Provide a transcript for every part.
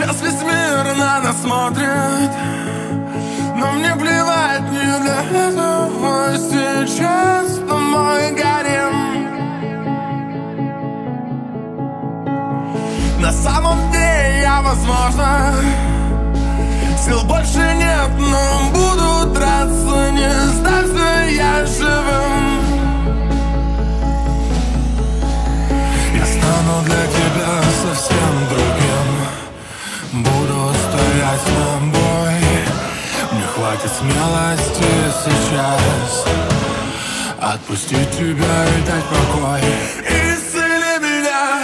Сейчас весь мир на нас смотрит, но мне плевать, не для этого сейчас мой гарем. На самом деле я, возможно, сил больше нет, но буду драться, не сдаться я живым. Я стану для тебя совсем другим, буду стоять на бой. Мне хватит смелости сейчас отпустить тебя и дать покой. Исцели меня.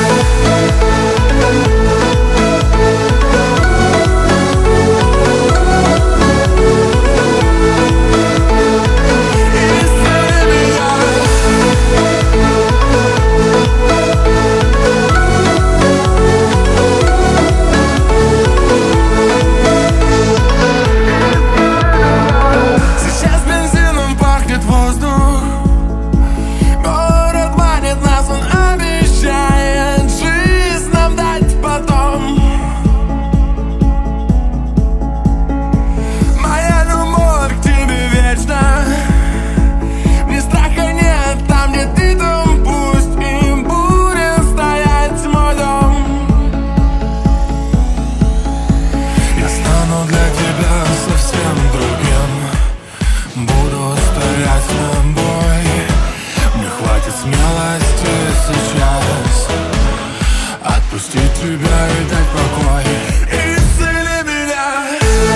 Смелости сейчас отпустить тебя и дать покой. Исцели меня.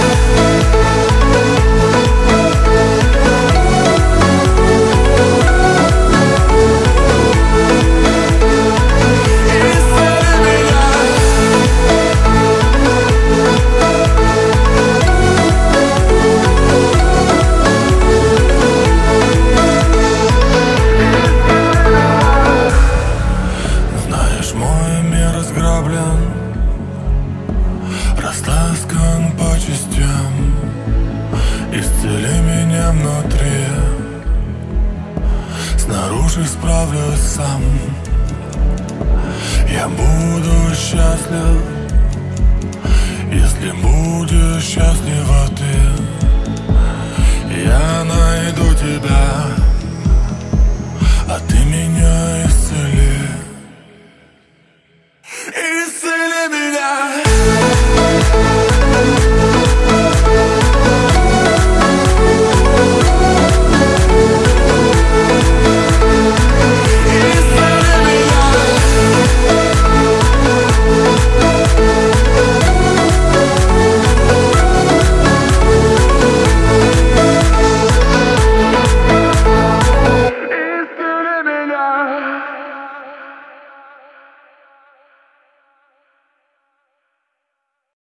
Растаскан по частям, исцели меня внутри, снаружи справлюсь сам. Я буду счастлив, если будешь счастлива ты. Я найду тебя.